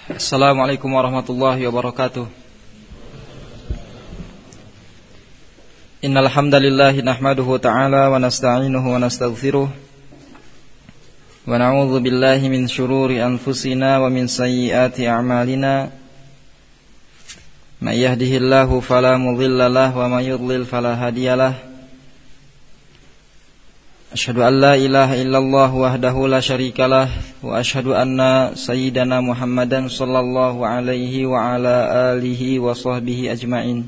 Assalamualaikum warahmatullahi wabarakatuh. Innal hamdalillah nahmaduhu ta'ala wa nasta'inuhu wa nastaghfiruh wa na'udzu billahi min shururi anfusina wa min sayyiati a'malina. May yahdihillahu fala mudilla lahu wa may yudlil fala hadiyalah. Asyhadu an la ilaha illallah wahdahu la syarikalah wa asyhadu anna sayyidana Muhammadan sallallahu alaihi wa ala alihi wa sahbihi ajma'in.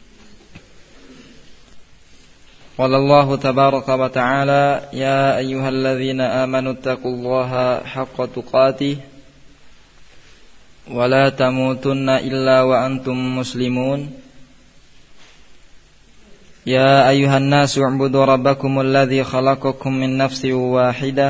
Qala Allahu tabaraka wa ta'ala ya ayyuhalladzina amanu taqullaha haqqa tuqatih wa la tamutunna illa wa antum muslimun. يا أيها الناس اعبدوا ربكم الذي خلقكم من نفس واحدة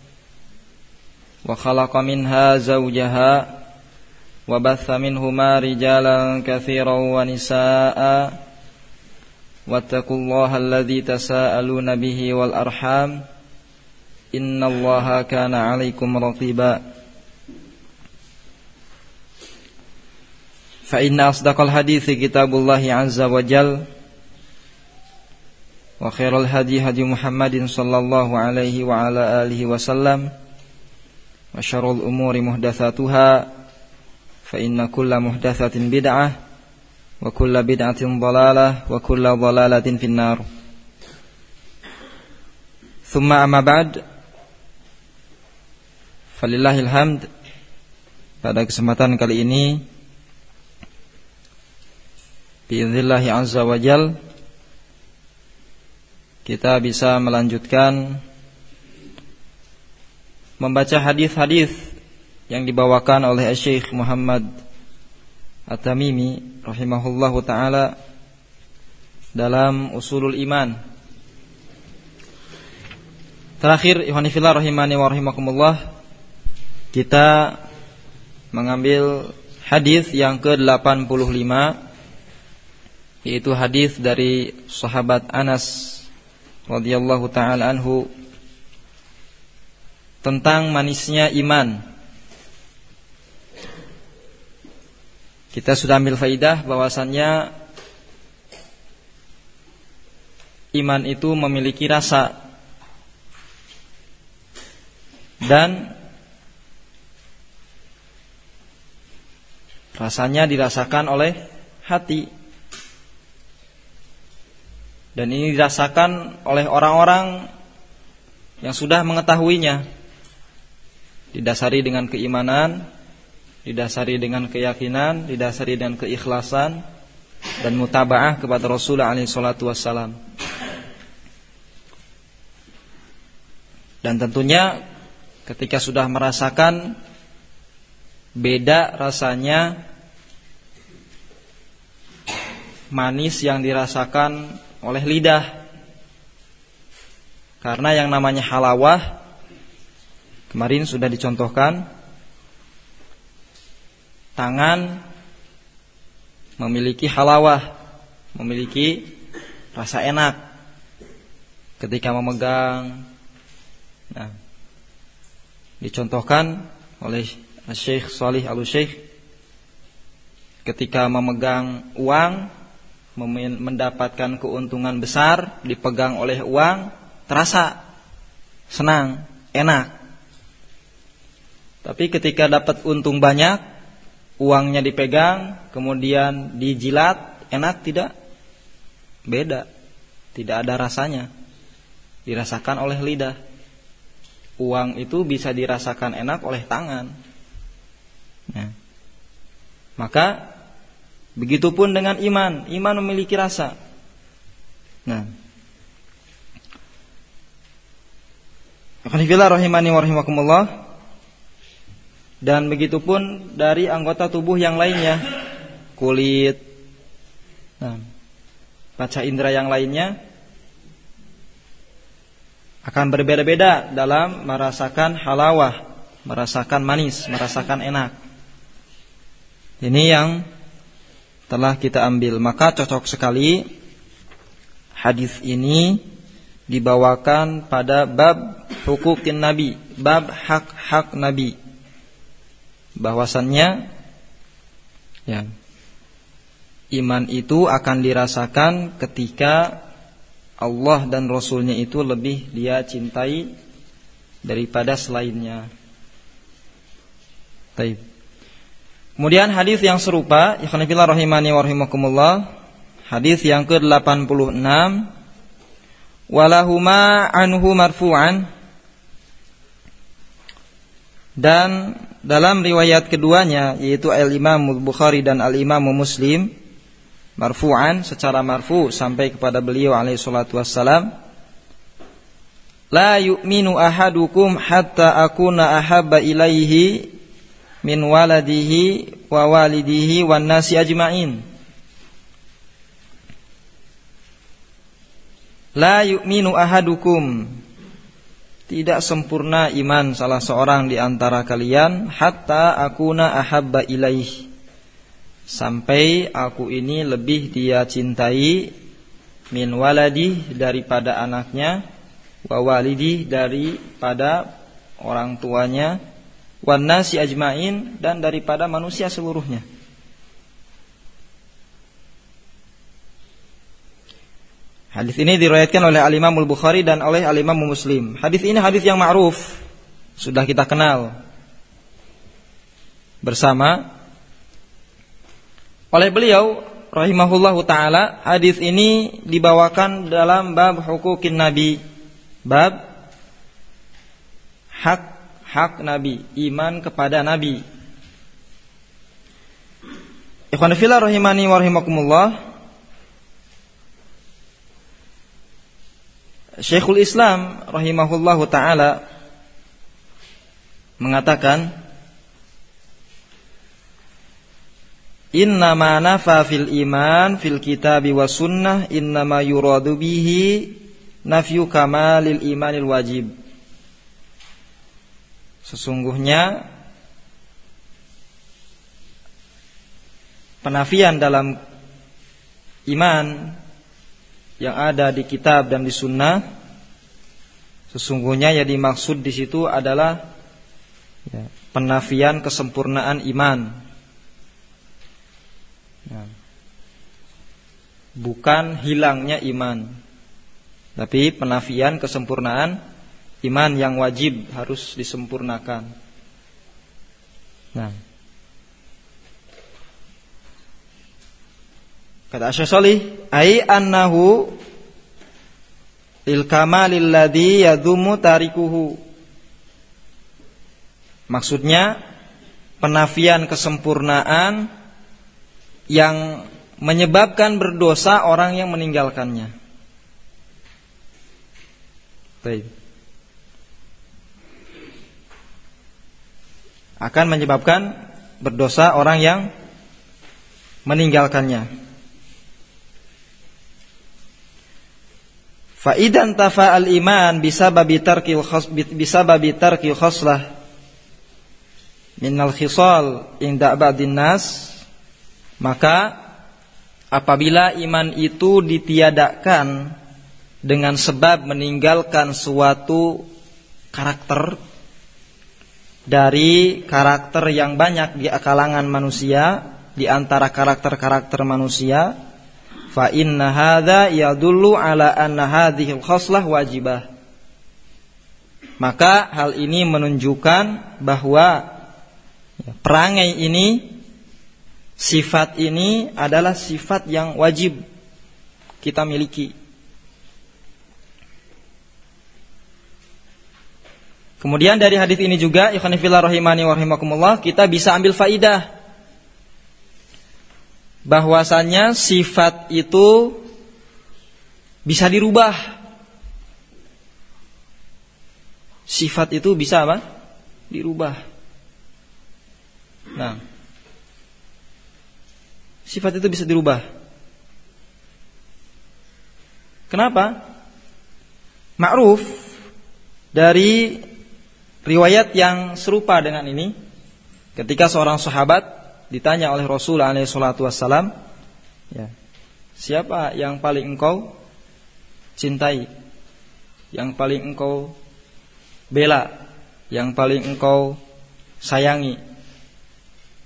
وخلق منها زوجها وبث منهما رجالا كثيرا ونساء واتقوا الله الذي تساءلون به والأرحام إن الله كان عليكم رقيبا فإن أصدق الحديث كتاب الله عز وجل wa khairal hadi hadi Muhammadin sallallahu alaihi wa ala alihi wasallam wa syarrul umuri muhdatsatuha fa inna kulla muhdatsatin bid'ah wa kulla bid'atin dhalalah wa kulla dhalalatin finnar. Thumma amma ba'd, falillahil hamd. Pada kesempatan kali ini biidznillahi azza wa jalla kita bisa melanjutkan membaca hadis-hadis yang dibawakan oleh Syekh Muhammad At-Tamimi rahimahullahu taala dalam Ushulul Iman. Terakhir, ikhwani fillah rahimani wa rahimakumullah, kita mengambil hadis yang ke-85, yaitu hadis dari sahabat Anas radhiyallahu ta'ala anhu tentang manisnya iman. Kita sudah ambil faidah bahwasannya iman itu memiliki rasa dan rasanya dirasakan oleh hati. Dan ini dirasakan oleh orang-orang yang sudah mengetahuinya. Didasari dengan keimanan, didasari dengan keyakinan, didasari dengan keikhlasan dan mutaba'ah kepada Rasulullah alaihi salatu wassalam. Dan tentunya ketika sudah merasakan beda rasanya manis yang dirasakan oleh lidah. Karena yang namanya halawah kemarin sudah dicontohkan, tangan memiliki halawah, memiliki rasa enak ketika memegang. Nah, dicontohkan oleh Syekh Shalih Al-Syekh ketika memegang uang, mendapatkan keuntungan besar, dipegang oleh uang, terasa senang, enak. Tapi ketika dapat untung banyak, uangnya dipegang, kemudian dijilat, enak tidak? Beda, tidak ada rasanya, dirasakan oleh lidah. Uang itu bisa dirasakan enak oleh tangan. Nah, maka begitupun dengan iman. Iman memiliki rasa. Nah, Alhamdulillah rahimani wa rahimakumullah. Dan begitupun dari anggota tubuh yang lainnya, kulit, nah, panca indera yang lainnya akan berbeda-beda dalam merasakan halawah, merasakan manis, merasakan enak. Ini yang telah kita ambil. Maka cocok sekali hadis ini dibawakan pada bab hukukin Nabi, bab hak-hak Nabi. bahwasannya ya, iman itu akan dirasakan ketika Allah dan Rasulnya itu lebih dia cintai daripada selainnya. Baik. Kemudian hadis yang serupa, ikhwan fillah rahimani wa rahimakumullah, hadis yang ke-86, walahuma anhu marfu'an, dan dalam riwayat keduanya yaitu Al-Imam Al-Bukhari dan Al-Imam Muslim marfu'an, secara marfu sampai kepada beliau alaihi salatu wassalam, la yu'minu ahadukum hatta akuna ahabba ilaihi min waladihi wa walidihi wan nasi ajma'in. La yu'minu ahadukum, tidak sempurna iman salah seorang di antara kalian, hatta akuna ahabba ilaih, sampai aku ini lebih dia cintai, min waladi, daripada anaknya, wa walidi, daripada orang tuanya, wan nasi ajmain, dan daripada manusia seluruhnya. Hadis ini diriwayatkan oleh Al-Imam Al-Bukhari dan oleh Al-Imam Muslim. Hadis ini hadis yang ma'ruf, sudah kita kenal bersama. Oleh beliau rahimahullahu taala, hadis ini dibawakan dalam bab huquqin nabi, bab hak nabi, iman kepada nabi. Ikhwan fillah rahimani wa rahimakumullah, Syekhul Islam rahimahullahu taala mengatakan, innama nafa fil iman fil kitabi was sunnah innama yuradu bihi nafyu kamalil imanil wajib. Sesungguhnya penafian dalam iman yang ada di kitab dan di sunnah, sesungguhnya yang dimaksud di situ adalah penafian kesempurnaan iman, bukan hilangnya iman, tapi penafian kesempurnaan iman yang wajib harus disempurnakan. Nah, kata Syekh Shalih, ai annahu lil kamalil ladzi yadhumu tarikuhu. Maksudnya penafian kesempurnaan yang menyebabkan berdosa orang yang meninggalkannya. Baik. Akan menyebabkan berdosa orang yang meninggalkannya. Fa idan tafa'al iman bisababi tarkil khoslah minal khisal inda ba'din nas, maka apabila iman itu ditiadakan dengan sebab meninggalkan suatu karakter dari karakter yang banyak di kalangan manusia, di antara karakter-karakter manusia, fa inna hadza yadullu ala anna hadhil khoslah wajibah. Maka hal ini menunjukkan bahwa perangai ini, sifat ini adalah sifat yang wajib kita miliki. Kemudian dari hadis ini juga, ikhwan fillah rahimani wa rahimakumullah, kita bisa ambil faidah bahwasanya sifat itu bisa dirubah. Sifat itu bisa apa? Dirubah. Nah, sifat itu bisa dirubah. Kenapa? Ma'ruf dari riwayat yang serupa dengan ini, ketika seorang sahabat ditanya oleh Rasul alaihi salatu wassalam, ya, siapa yang paling engkau cintai, yang paling engkau bela, yang paling engkau sayangi?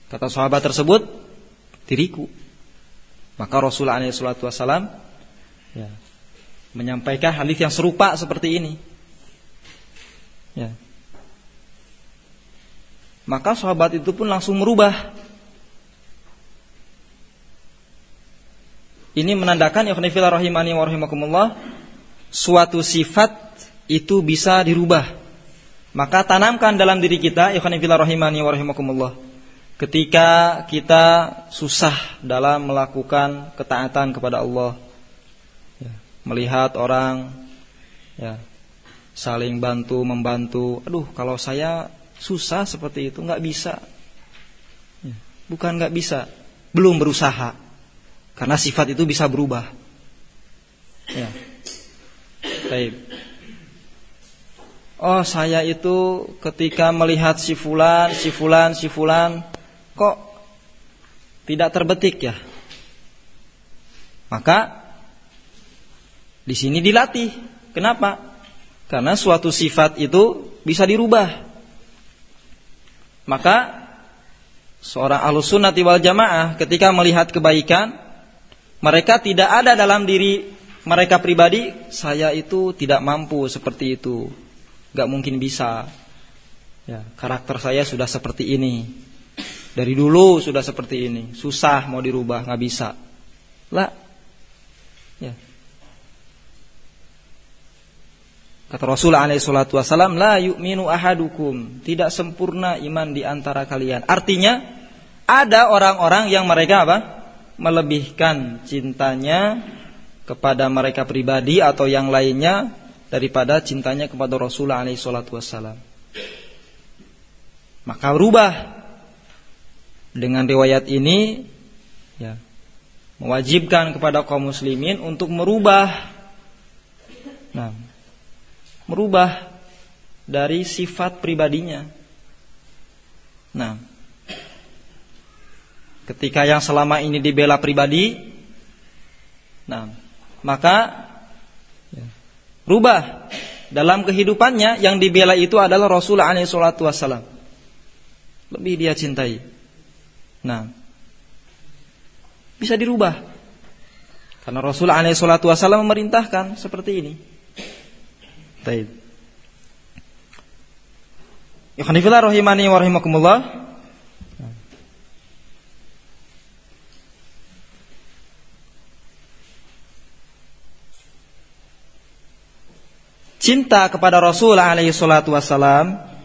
Kata sahabat tersebut, diriku. Maka Rasulullah SAW menyampaikan hadis yang serupa seperti ini. Ya. Maka sahabat itu pun langsung merubah. Ini menandakan ya khonifillah rahimani wa rahimakumullah, suatu sifat itu bisa dirubah. Maka tanamkan dalam diri kita ya khonifillah rahimani wa rahimakumullah, ketika kita susah dalam melakukan ketaatan kepada Allah, melihat orang saling bantu membantu, aduh kalau saya susah seperti itu nggak bisa. Bukan nggak bisa, belum berusaha, karena sifat itu bisa berubah. Baik. Oh saya itu ketika melihat si fulan kok tidak terbetik ya. Maka di sini dilatih. Kenapa? Karena suatu sifat itu bisa dirubah. Maka seorang ahlus sunnati wal jamaah ketika melihat kebaikan, mereka tidak ada dalam diri mereka pribadi, saya itu tidak mampu seperti itu, gak mungkin bisa. Karakter saya sudah seperti ini, dari dulu sudah seperti ini, susah mau dirubah, gak bisa. Kata Rasulullah SAW, la yu'minu ahadukum, tidak sempurna iman di antara kalian. Artinya ada orang-orang yang mereka melebihkan cintanya kepada mereka pribadi atau yang lainnya daripada cintanya kepada Rasulullah SAW. Maka rubah. Dengan riwayat ini mewajibkan kepada kaum muslimin untuk merubah dari sifat pribadinya. Ketika yang selama ini dibela pribadi, maka rubah dalam kehidupannya, yang dibela itu adalah Rasulullah SAW. Lebih dia cintai. Bisa dirubah karena Rasulullah SAW memerintahkan seperti ini. Baik. Ikhwanifillah rahimani wa rahimakumullah. Cinta kepada Rasulullah SAW,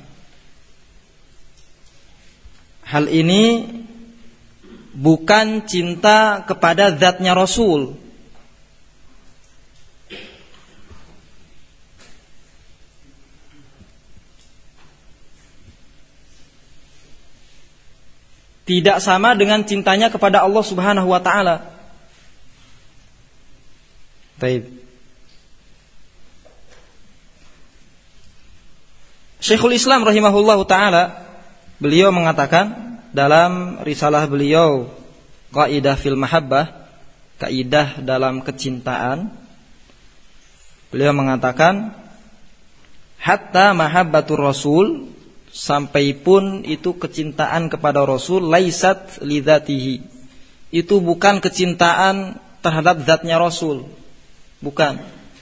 hal ini bukan cinta kepada zatnya Rasul. Tidak sama dengan cintanya kepada Allah Subhanahu wa taala. Baik. Syekhul Islam rahimahullahu taala, beliau mengatakan dalam risalah beliau Qaidah fil Mahabbah, kaidah dalam kecintaan, beliau mengatakan hatta mahabbatur rasul, sampai pun itu kecintaan kepada Rasul, laisat lidzatihi, itu bukan kecintaan terhadap zatnya Rasul, bukan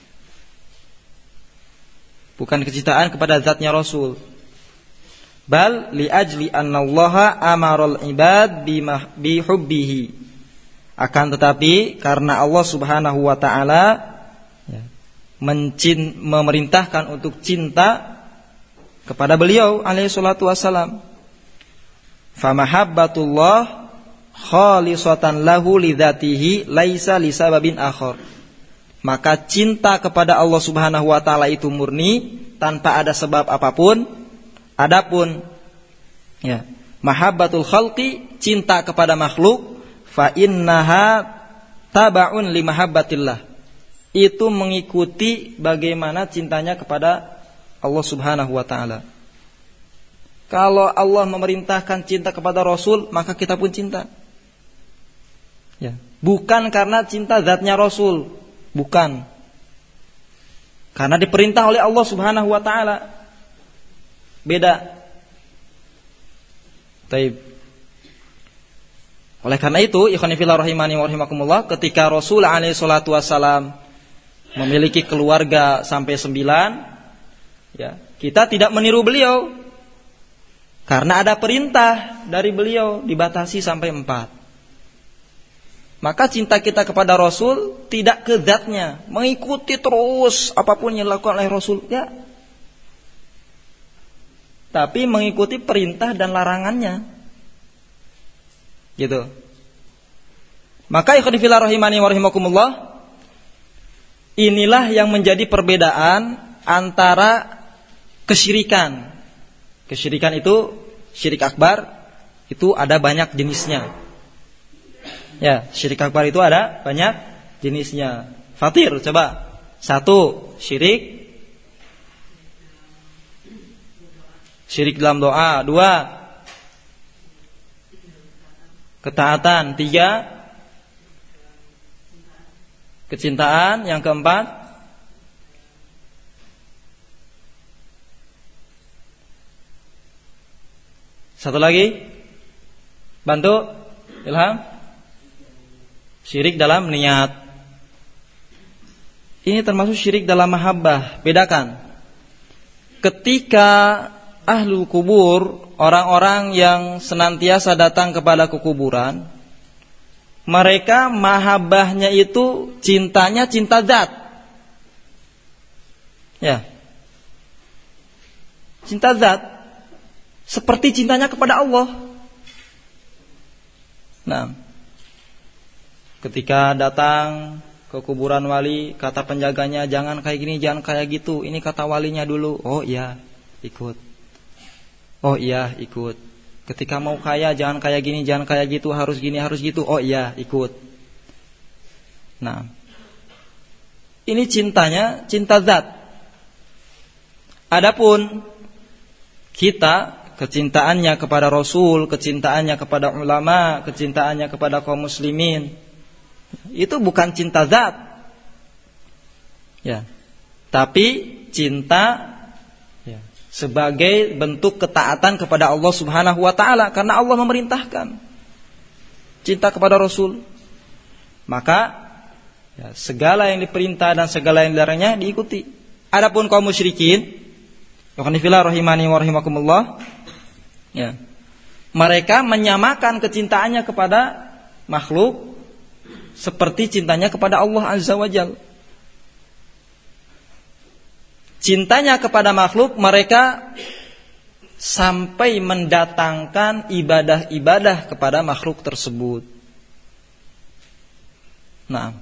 kecintaan kepada zatnya Rasul, bal li ajli annallaha amaral ibad bi hubbihi, akan tetapi karena Allah Subhanahu wa taala memerintahkan untuk cinta kepada beliau alaihi salatu wassalam. Fa mahabbatullah khalisatan lahu lidzatihi laisa lisababin akhar. Maka cinta kepada Allah Subhanahu wa taala itu murni tanpa ada sebab apapun. Adapun mahabbatul khalqi, cinta kepada makhluk, fa innaha tabaun li mahabbatillah, itu mengikuti bagaimana cintanya kepada Allah Subhanahu wa taala. Kalau Allah memerintahkan cinta kepada Rasul, maka kita pun cinta. Bukan karena cinta zatnya Rasul, bukan. Karena diperintah oleh Allah Subhanahu wa taala. Beda. Taib. Oleh karena itu, ikhwani fillah rahimani wa rahimakumullah, ketika Rasul alaihi salatu wasalam memiliki keluarga sampai 9, ya, kita tidak meniru beliau karena ada perintah dari beliau dibatasi sampai 4. Maka cinta kita kepada Rasul tidak ke zatnya, mengikuti terus apapun yang dilakukan oleh Rasul, ya. Tapi mengikuti perintah dan larangannya. Gitu. Maka ikhwan fillah rahimani wa rahimakumullah, inilah yang menjadi perbedaan antara kesyirikan. Kesyirikan itu, syirik akbar, itu ada banyak jenisnya. Ya, syirik akbar itu ada banyak jenisnya. Fatir, coba. 1, syirik dalam doa. 2, ketaatan. 3, kecintaan. Yang keempat, satu lagi, bantu Ilham. Syirik dalam niat. Ini termasuk syirik dalam mahabbah. Bedakan. Ketika ahlul kubur, orang-orang yang senantiasa datang kepada kuburan, mereka mahabbahnya itu cintanya cinta zat. Ya. Cinta zat. Seperti cintanya kepada Allah. Nah, ketika datang ke kuburan wali, kata penjaganya, jangan kayak gini, jangan kayak gitu. Ini kata walinya dulu. Oh iya, ikut. Oh iya, ikut. Ketika mau kaya, jangan kayak gini, jangan kayak gitu, harus gini, harus gitu. Oh iya, ikut. Nah, ini cintanya, cinta zat. Adapun kita, kecintaannya kepada Rasul, kecintaannya kepada ulama, kecintaannya kepada kaum muslimin, itu bukan cinta zat, ya, tapi cinta, ya, sebagai bentuk ketaatan kepada Allah Subhanahu wa taala, karena Allah memerintahkan cinta kepada Rasul. Maka, ya, segala yang diperintah dan segala yang dilarangnya diikuti. Adapun kaum musyrikin, fillah rahimani wa rahimakumullah, ya, mereka menyamakan kecintaannya kepada makhluk seperti cintanya kepada Allah Azza wa Jalla. Cintanya kepada makhluk, mereka sampai mendatangkan ibadah-ibadah kepada makhluk tersebut. Nah,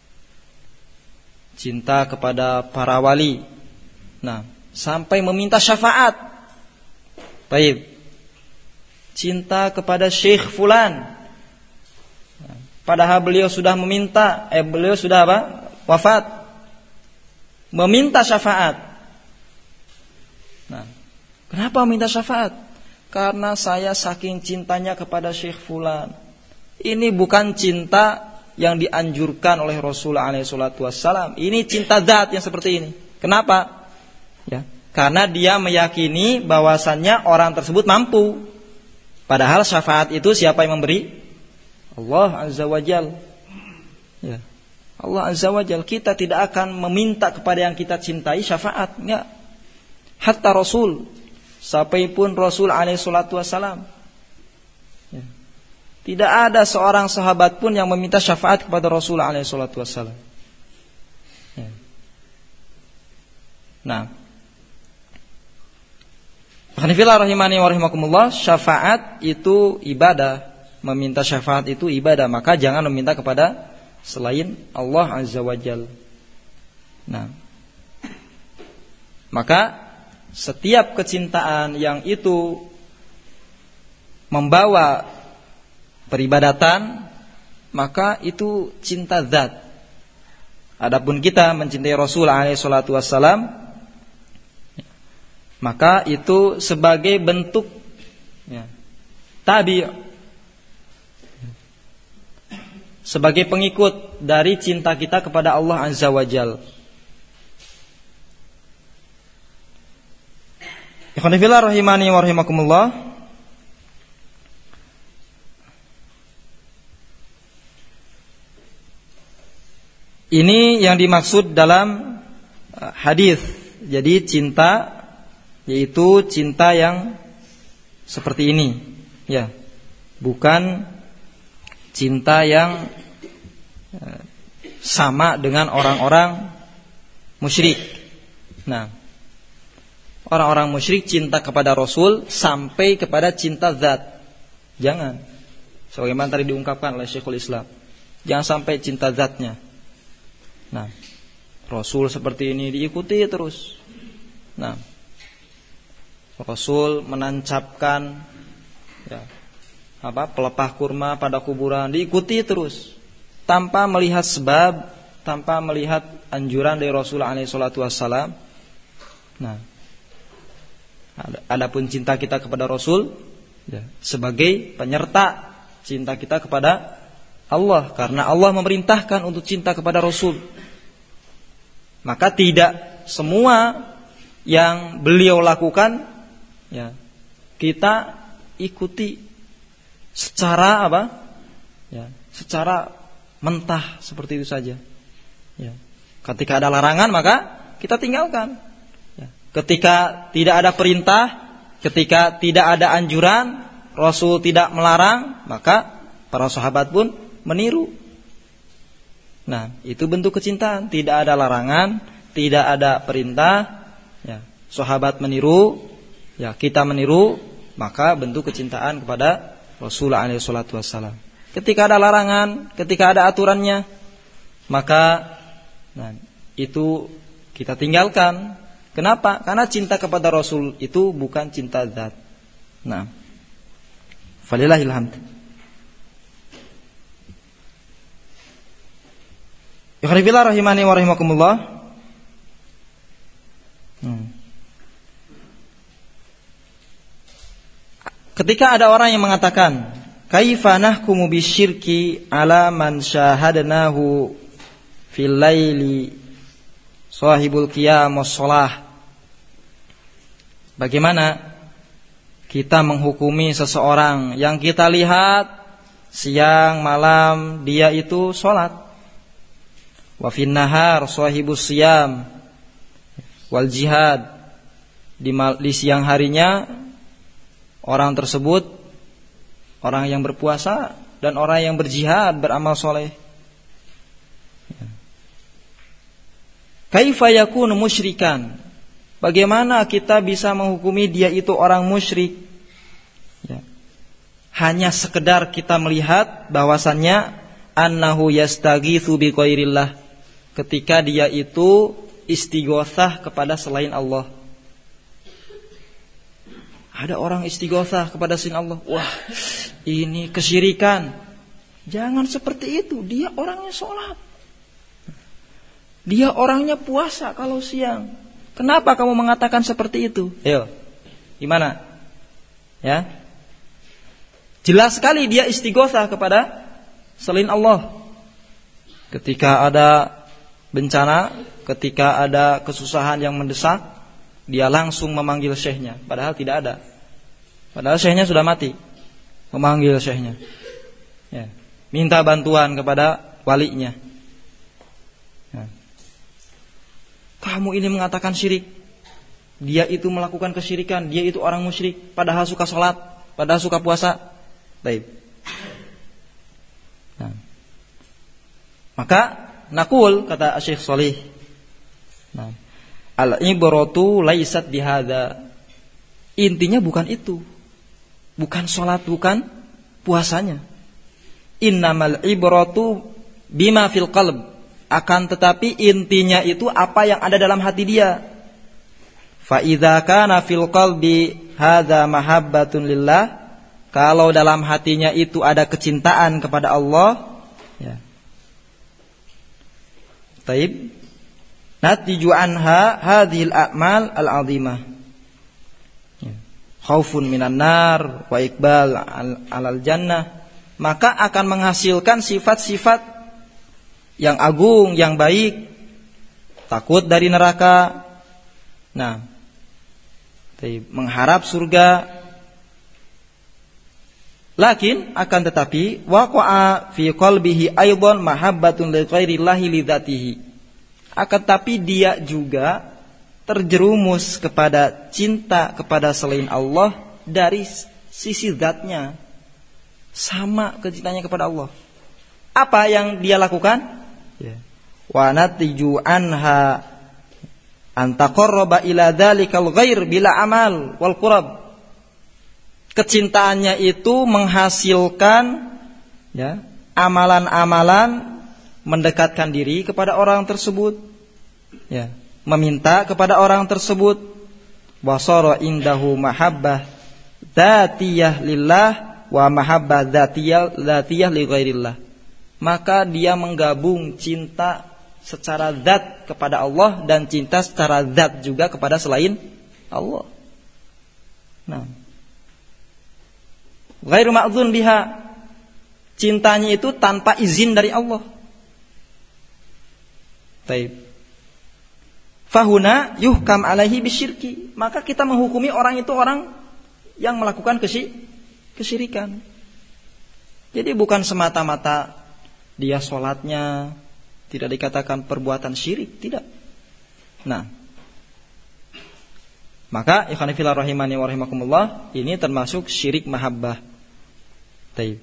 cinta kepada para wali, nah, sampai meminta syafaat. Baik. Cinta kepada Syekh fulan, padahal beliau sudah meminta, beliau sudah apa? Wafat. Meminta syafaat. Nah, kenapa meminta syafaat? Karena saya saking cintanya kepada Syekh fulan. Ini bukan cinta yang dianjurkan oleh Rasulullah SAW. Ini cinta zat yang seperti ini. Kenapa? Ya, karena dia meyakini bahwasannya orang tersebut mampu. Padahal syafaat itu siapa yang memberi? Allah Azza wa Jal. Ya. Allah Azza wa Jal. Kita tidak akan meminta kepada yang kita cintai syafaat, enggak. Hatta Rasul, sampai pun Rasul alaihi salatu wassalam, ya, tidak ada seorang sahabat pun yang meminta syafaat kepada Rasul alaihi salatu wassalam. Ya. Nah, Alhamdulillah rahimani wa rahimakumullah, syafaat itu ibadah. Meminta syafaat itu ibadah, maka jangan meminta kepada selain Allah Azza wa Jalla. Nah, maka setiap kecintaan yang itu membawa peribadatan, maka itu cinta zat. Adapun kita mencintai Rasul alaihi salatu wassalam, maka itu sebagai bentuk, ya, tabi', sebagai pengikut dari cinta kita kepada Allah Azza wa Jalla. Ikhwan fillah rahimani wa rahimakumullah. Ini yang dimaksud dalam hadis. Jadi cinta yaitu cinta yang seperti ini, ya. Bukan cinta yang sama dengan orang-orang musyrik. Nah, orang-orang musyrik cinta kepada Rasul sampai kepada cinta zat. Jangan. Sebagaimana tadi diungkapkan oleh Syekhul Islam. Jangan sampai cinta zatnya. Nah, Rasul seperti ini diikuti terus. Nah, Rasul menancapkan pelepah kurma pada kuburan, diikuti terus tanpa melihat sebab, tanpa melihat anjuran dari Rasulullah SAW. Nah, adapun cinta kita kepada Rasul sebagai penyerta cinta kita kepada Allah, karena Allah memerintahkan untuk cinta kepada Rasul. Maka tidak semua yang beliau lakukan kita ikuti secara secara mentah seperti itu saja. Ketika ada larangan maka kita tinggalkan. Ketika tidak ada perintah, ketika tidak ada anjuran, Rasul tidak melarang, maka para sahabat pun meniru. Nah, itu bentuk kecintaan. Tidak ada larangan, tidak ada perintah, sahabat meniru, kita meniru, maka bentuk kecintaan kepada Rasulullah SAW. Ketika ada larangan, ketika ada aturannya, maka itu kita tinggalkan. Kenapa? Karena cinta kepada Rasul itu bukan cinta zat. Nah, falillahil hamd. Ikhwanifillah rahimani wa rahimakumullah. Ketika ada orang yang mengatakan, kaifa nahkumu bisyirki ala man syahadnahu fil laili sahibul qiyam wassalah. Bagaimana kita menghukumi seseorang yang kita lihat siang malam dia itu salat, wa fin nahar sahibus siyam wal jihad, di siang harinya orang tersebut orang yang berpuasa dan orang yang berjihad, beramal soleh. Kaifa yakunu musyrikan? Bagaimana kita bisa menghukumi dia itu orang musyrik? Hanya sekedar kita melihat bahwasannya annahu yastaghitsu bi ghairillah, ketika dia itu istighotsah kepada selain Allah. Ada orang istighotsah kepada selain Allah. Wah, ini kesyirikan. Jangan seperti itu. Dia orangnya sholat, dia orangnya puasa kalau siang. Kenapa kamu mengatakan seperti itu? Ayo, gimana? Ya, jelas sekali dia istighotsah kepada selain Allah. Ketika ada bencana, ketika ada kesusahan yang mendesak, dia langsung memanggil syekhnya, padahal tidak ada. Padahal syekhnya sudah mati. Memanggil syekhnya, minta bantuan kepada walinya. Kamu ini mengatakan syirik. Dia itu melakukan kesyirikan, dia itu orang musyrik, padahal suka sholat, padahal suka puasa. Baik. Maka nakul, kata Syekh Shalih, al-ibratu laisat bihadza. Intinya bukan itu. Bukan sholat, bukan puasanya. Innamal ibratu bima fil qalb. Akan tetapi intinya itu apa yang ada dalam hati dia. Fa idza kana fil qalbi hadza mahabbatun lillah, kalau dalam hatinya itu ada kecintaan kepada Allah, Taib. Natiju anha hadhil a'mal al-'azimah. Khaufun minan nar wa iqbal 'alal jannah, maka akan menghasilkan sifat-sifat yang agung, yang baik, takut dari neraka. Nah, mengharap surga, Lakin akan tetapi waqa'a fi qalbihi aidan mahabbatun li ghairillahi li dzatihi. Akan tetapi dia juga terjerumus kepada cinta kepada selain Allah dari sisi zatnya. Sama kecintanya kepada Allah. Apa yang dia lakukan? Ya. Wa natiju anha an taqarraba ila dzalikal ghair bila amal wal qurab. Kecintaannya itu menghasilkan ya, amalan-amalan mendekatkan diri kepada orang tersebut, ya, meminta kepada orang tersebut. Wasara indahu mahabbah dzatiyah lillah wa mahabbah dzatiyah li ghairillah. Maka dia menggabung cinta secara zat kepada Allah dan cinta secara zat juga kepada selain Allah. Nah, ghairu ma'dzun biha, cintanya itu tanpa izin dari Allah. Taib. Fahuna yuhkam alaihi bisyirki, maka kita menghukumi orang itu orang yang melakukan kesyirikan. Jadi bukan semata-mata dia sholatnya tidak dikatakan perbuatan syirik, tidak. Nah, maka ikhwan fillah rahimani wa rahimakumullah, ini termasuk syirik mahabbah. Taib.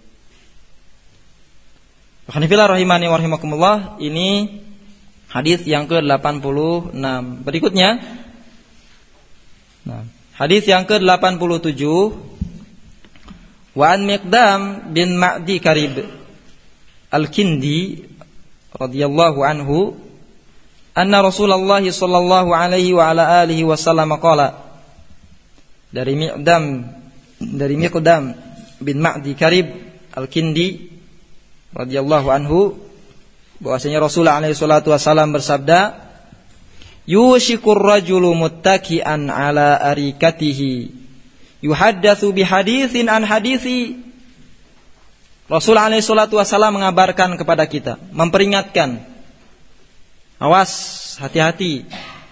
Ikhwan fillah rahimani wa rahimakumullah, ini hadis yang ke-86. Berikutnya, nah, hadis yang ke-87. Wa an Miqdam bin Ma'di Karib Al-Kindi radhiyallahu anhu anna Rasulullah sallallahu alaihi wa ala alihi wasallam qala, dari Miqdam bin Ma'di Karib Al-Kindi radhiyallahu anhu, bahwasanya Rasulullah alaihi salatu wasallam bersabda, yushikur rajulu muttaki'an ala arikatihi yuhaddatsu bihaditsin an hadithi. Rasul alaihi salatu wasallam mengabarkan kepada kita, memperingatkan, awas, hati-hati,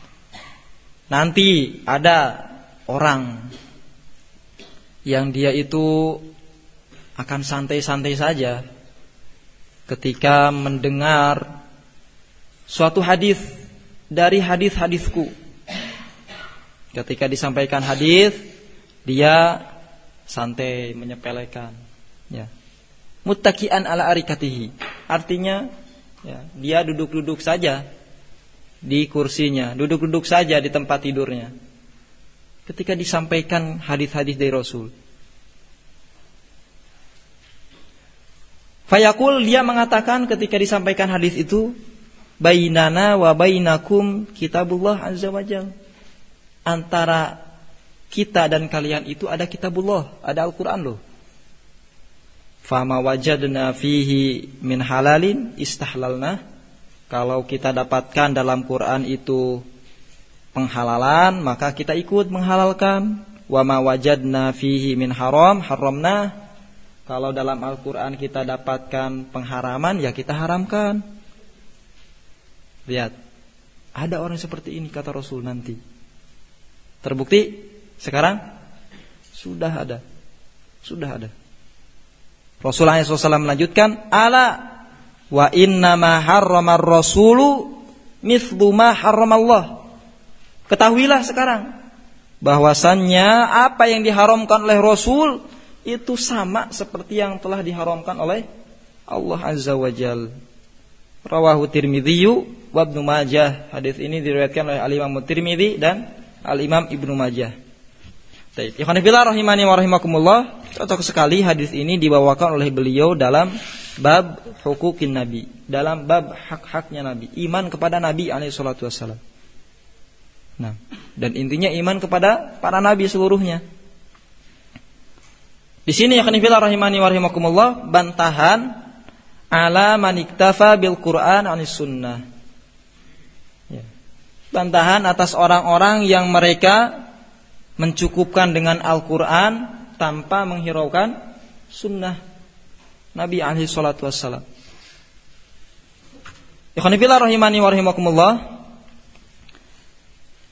nanti ada orang yang dia itu akan santai-santai saja ketika mendengar suatu hadis dari hadis-hadisku. Ketika disampaikan hadis, dia santai, menyepelekan, ya. Muttaki'an ala arikatihi, artinya ya, dia duduk-duduk saja di kursinya, duduk-duduk saja di tempat tidurnya ketika disampaikan hadis-hadis dari Rasul. Fayaqul, dia mengatakan ketika disampaikan hadis itu, bainana wa bainakum kitabullah azza wajalla, antara kita dan kalian itu ada kitabullah, ada Al-Quran loh. Fama wajadna fihi min halalin istahlalna, kalau kita dapatkan dalam Quran itu penghalalan, maka kita ikut menghalalkan. Wa ma wajadna fihi min haram haramna, kalau dalam Al-Quran kita dapatkan pengharaman, ya kita haramkan. Lihat, ada orang seperti ini kata Rasul nanti. Terbukti sekarang sudah ada. Rasulullah SAW melanjutkan, ala wa inna ma harramar rasulu mithlu ma harramallah. Ketahuilah sekarang bahwasannya apa yang diharamkan oleh Rasul itu sama seperti yang telah diharamkan oleh Allah Azza wa Jalla. Rawahu Tirmidzi wa Ibnu Majah. Hadis ini diriwayatkan oleh Al-Imam Tirmidzi dan Al-Imam Ibnu Majah. Baik, ikhwan fillah rahimani wa rahimakumullah, cocok sekali hadis ini dibawakan oleh beliau dalam bab huquqin nabi, dalam bab hak-haknya nabi, iman kepada nabi alaihi salatu wassalam. Nah, dan intinya iman kepada para nabi seluruhnya. Di sini ikhwan fillah rahimani wa rahimakumullah, bantahan ala man iktafa bil Qur'an anis sunnah. Ya. Bantahan atas orang-orang yang mereka mencukupkan dengan Al-Quran tanpa menghiraukan sunnah Nabi alaihi salatu wassalam. Ikhwan fillah rahimani wa rahimakumullah,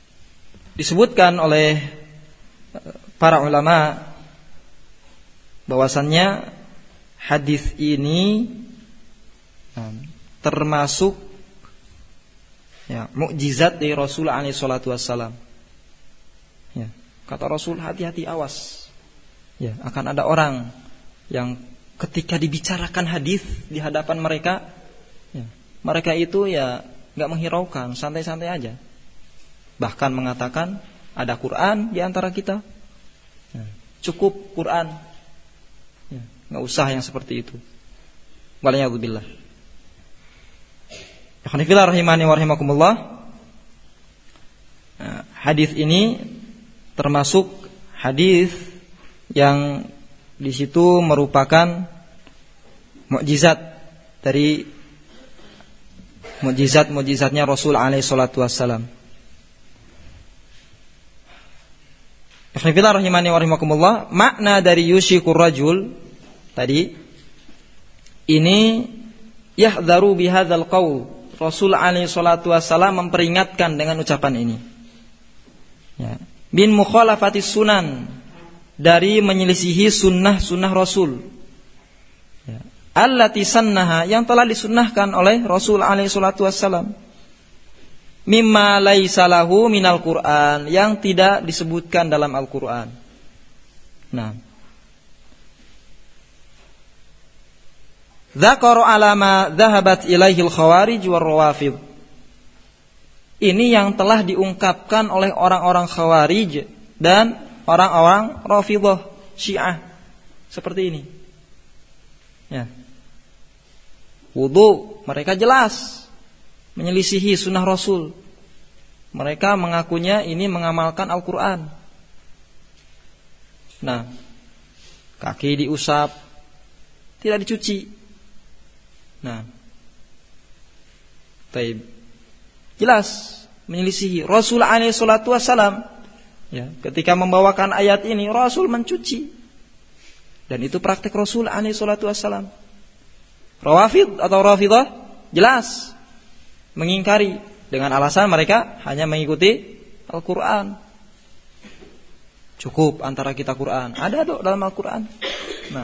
disebutkan oleh para ulama bahwasannya hadis ini termasuk mukjizat dari Rasul alaihi salatu wassalam. Ya, kata Rasul, hati-hati, awas. Ya, akan ada orang yang ketika dibicarakan hadis di hadapan mereka, mereka itu nggak menghiraukan, santai-santai aja. Bahkan mengatakan ada Quran di antara kita, cukup Quran, nggak usah yang seperti itu. Waliyadzubillah. Ikhwanifillah rahimani wa rahimakumullah. Hadis ini termasuk hadis yang di situ merupakan mukjizat dari mukjizatnya Rasul alaihi salatu wassalam. Ikhwanifillah rahimani wa rahimakumullah, makna dari yushikur rajul tadi ini yahdharu bihadzal qaul. Rasul alaihi salatu wassalam memperingatkan dengan ucapan ini. Ya. Bin mukhalafatis sunan, dari menyelisihi sunnah Rasul. Ya. Allati sannaha, yang telah disunnahkan oleh Rasul alaihi salatu wassalam. Mimma laisa lahu minal Qur'an, yang tidak disebutkan dalam Al-Qur'an. Nah, dzakara alama dzahabat ilaihil khawarij war rawafid. Ini yang telah diungkapkan oleh orang-orang Khawarij dan orang-orang Rafidhah Syiah. Seperti ini. Ya. Wudu, mereka jelas menyelisihi sunnah Rasul. Mereka mengakunya ini mengamalkan Al-Qur'an. Nah, kaki diusap, tidak dicuci. Nah, taib, jelas menyelisihi. Rasul alaihi salatu wassalam, ya, ketika membawakan ayat ini Rasul mencuci, dan itu praktek Rasul alaihi salatu wassalam. Rawafid atau Rafidhah jelas mengingkari dengan alasan mereka hanya mengikuti Al-Qur'an. Cukup antara kita Quran, ada dalam Al-Qur'an. Nah,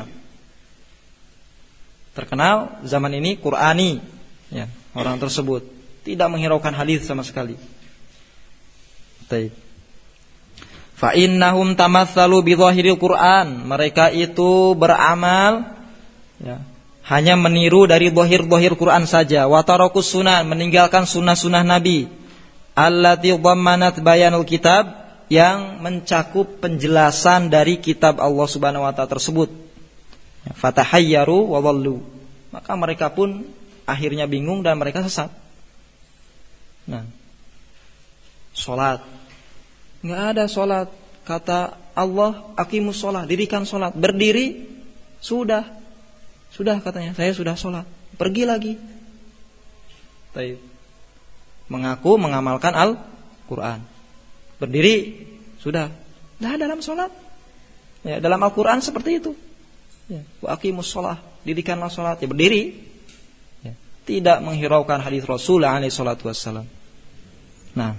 terkenal zaman ini Qur'ani, ya, orang tersebut tidak menghiraukan hadis sama sekali. Baik. Fa innahum tamatsalu bi dhahiril Qur'an, mereka itu beramal, ya, hanya meniru dari dhahir Quran saja. Wa tarakus sunan, meninggalkan sunnah Nabi. Allati dhammanat bayanul kitab, yang mencakup penjelasan dari kitab Allah Subhanahu wa taala tersebut. Fatahayyaru wa dhallu, maka mereka pun akhirnya bingung dan mereka sesat. Nah, salat, enggak ada salat. Kata Allah, aqimus shalah, dirikan salat. Berdiri, sudah katanya, saya sudah salat. Pergi lagi. Baik. Mengaku mengamalkan Al-Qur'an. Berdiri, sudah. Nah, dalam salat. Ya, dalam Al-Qur'an seperti itu. Ya, wa aqimus shalah, dirikanlah salat, ya berdiri. Ya, tidak menghiraukan hadis Rasul alaihi salatu wassalam. Nah,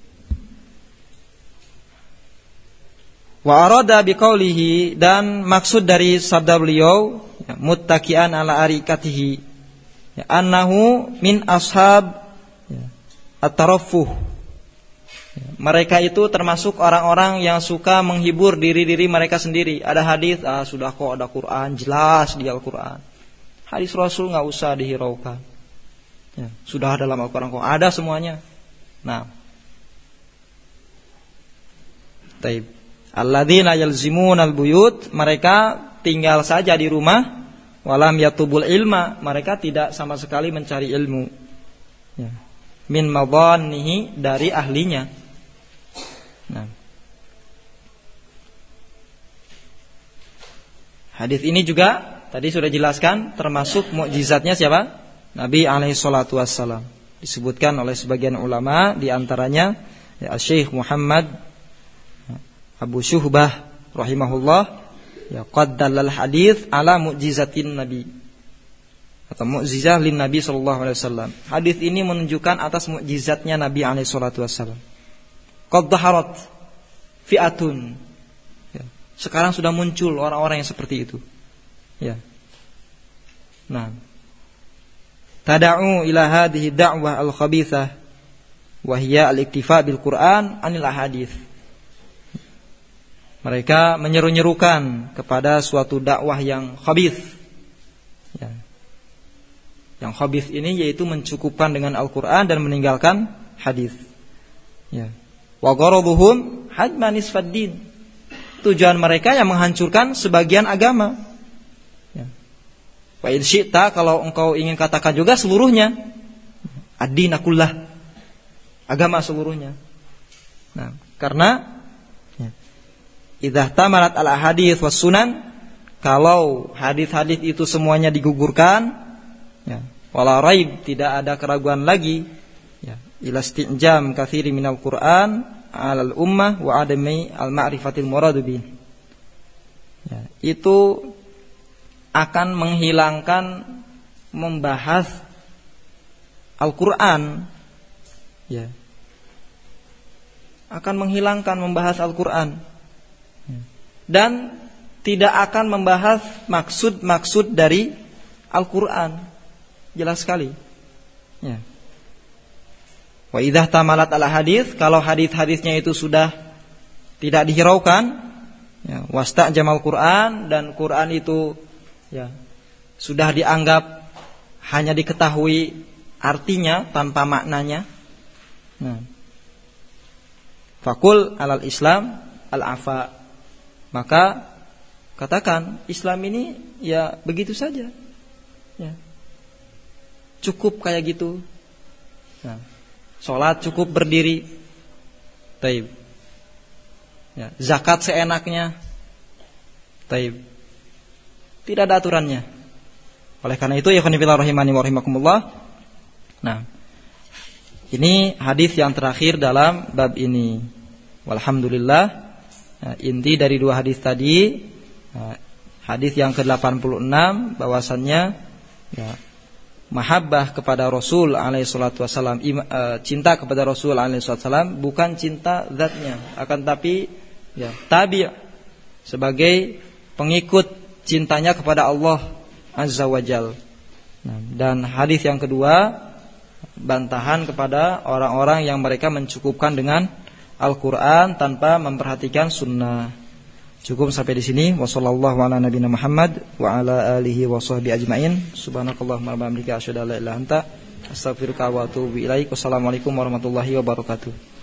wa arada biqaulihi, dan maksud dari sabda beliau, ya, muttaqian ala arikatihi, ya, annahu min ashab, ya, at-taraffuh. Ya, mereka itu termasuk orang-orang yang suka menghibur diri mereka sendiri. Ada hadis, sudah kok ada Quran, jelas di Al-Quran. Hadis Rasul enggak usah dihiraukan. Ya, sudah dalam Al-Quran kok ada semuanya. Nah, taib. Alladzina yalzimuna al-buyut, mereka tinggal saja di rumah, walam yatubul ilma, mereka tidak sama sekali mencari ilmu. Ya. Min madhannihi, dari ahlinya. Nah, hadis ini juga tadi sudah jelaskan termasuk mukjizatnya siapa? Nabi alaihi salatu wassalam. Disebutkan oleh sebagian ulama, di antaranya ya, Syekh Muhammad Abu Syuhbah rahimahullah, ya, qaddalal hadits ala mukjizatin Nabi, atau mukjizah lin Nabi sallallahu alaihi wasallam. Hadis ini menunjukkan atas mukjizatnya Nabi alaihi salatu wasallam. Qad dhaharat fi'atun. Ya, sekarang sudah muncul orang-orang yang seperti itu. Ya. Nah, tad'u ila hadhihi da'wah al-khabithah wa hiya al-iktifa bil Qur'an anil ahadits. Mereka menyeru-nyerukan kepada suatu dakwah yang khabith. Ya. Yang khabith ini yaitu mencukupkan dengan Al-Qur'an dan meninggalkan hadis. Ya. Wa gharaduhum hadma nisfad din. Tujuan mereka yang menghancurkan sebagian agama. Ya. Wa in syi'ta, kalau engkau ingin katakan juga seluruhnya. Ad-din kullah. Agama seluruhnya. Nah, karena idza tamalat al ahadits was sunan, kalau hadis-hadis itu semuanya digugurkan, ya, wala raib, tidak ada keraguan lagi, ya, ila istinjam katsiri minal Qur'an 'alal ummah wa adami al ma'rifatil muradu bi. Ya, itu akan menghilangkan membahas Al-Qur'an, ya. Akan menghilangkan membahas Al-Qur'an. Dan tidak akan membahas maksud-maksud dari Al-Qur'an. Jelas sekali. Ya. Wa idza tamalat al hadits, kalau hadis-hadisnya itu sudah tidak dihiraukan, ya, wastajamal Qur'an, dan Qur'an itu, ya, sudah dianggap hanya diketahui artinya tanpa maknanya. Nah. Fakul alal Islam al-afa. Maka katakan Islam ini ya begitu saja. Ya. Cukup kayak gitu. Nah, sholat cukup berdiri. Taib. Ya, zakat seenaknya. Taib. Tidak ada aturannya. Oleh karena itu ya khonifillah rahimani wa rahimakumullah. Nah, ini hadis yang terakhir dalam bab ini. Walhamdulillah. Nah, inti dari dua hadis tadi, hadis yang ke-86 bahwasannya, ya, mahabbah kepada Rasul alaihi salatu wasallam, cinta kepada Rasul alaihi salatu wasallam bukan cinta zatnya, akan tapi, ya, tabi' sebagai pengikut cintanya kepada Allah azza wajal. Nah, dan hadis yang kedua, bantahan kepada orang-orang yang mereka mencukupkan dengan Al-Qur'an tanpa memperhatikan sunnah. Cukup sampai di sini. Wassallallahu ala nabiyina Muhammad wa ala alihi wa sahbihi ajmain. Subhanakallahumma wa bihamdika asyhadu an la ilaha illa anta astaghfiruka wa atubu ilaik. Wassalamualaikum warahmatullahi wabarakatuh.